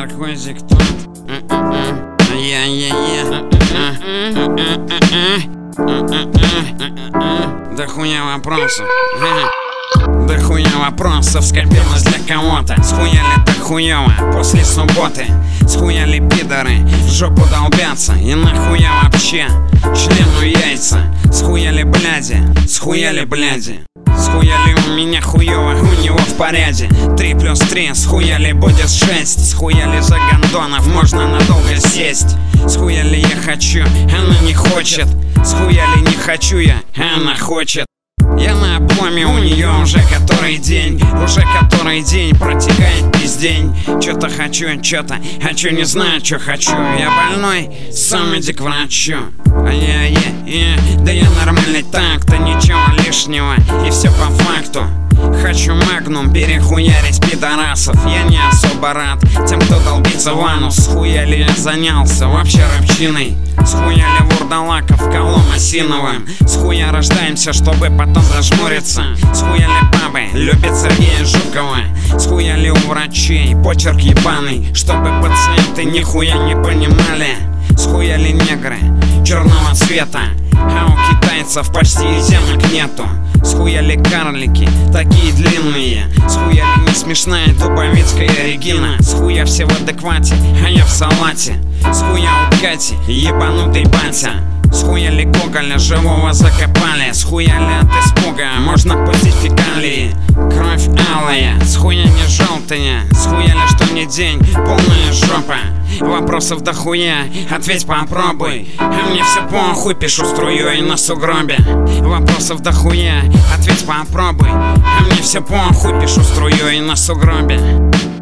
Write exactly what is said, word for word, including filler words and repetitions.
Наркотик тут. Я-я-я. Да хуя вопросов. Да хуя вопросов, скопилось для кого-то. Схуяли так хуёво после субботы. Схуяли пидоры, в жопу долбятся. И нахуя вообще члену яйца. Схуяли бляди, схуяли бляди. Схуяли у меня хуёво, у него в порядке. Три плюс три, схуяли будет шесть. Схуяли за гондонов, можно надолго сесть. Схуяли я хочу, она не хочет. Схуяли не хочу я, она хочет. Я на обломе у нее уже который день. Уже который день протекает пиздень. Чё-то хочу, чё-то хочу, не знаю, чё хочу. Я больной, сам иди к врачу. А-я-я-я, да я нормальный так-то, ничего лишнего. И все по факту. Хочу магнум перехуярить пидорасов. Я не особо рад тем, кто долбится в анус. Схуяли я занялся вообще рыбчиной. Схуяли вурдалаков колом осиновым. Схуя рождаемся, чтобы потом зажмуриться. Схуяли бабы, любит Сергея Жукова. Схуяли у врачей почерк ебаный, чтобы пациенты нихуя не понимали. Схуяли негры черного цвета, а у китайцев почти зенок нету. Схуяли карлики, такие длинные. Схуяли не смешная дубовицкая Регина. Схуя все в адеквате, а я в салате. Схуя у Кати, ебанутый батя. Схуяли Гоголя живого закопали. Схуяли от испуга, можно пустить фекалии. Кровь алая, схуя не желтая. Схуяли что не день, полная жопа. Вопросов дохуя, ответь попробуй. А мне все похуй, пишу струей на сугробе. Вопросов дохуя, ответь попробуй. А мне все похуй, пишу струей на сугробе.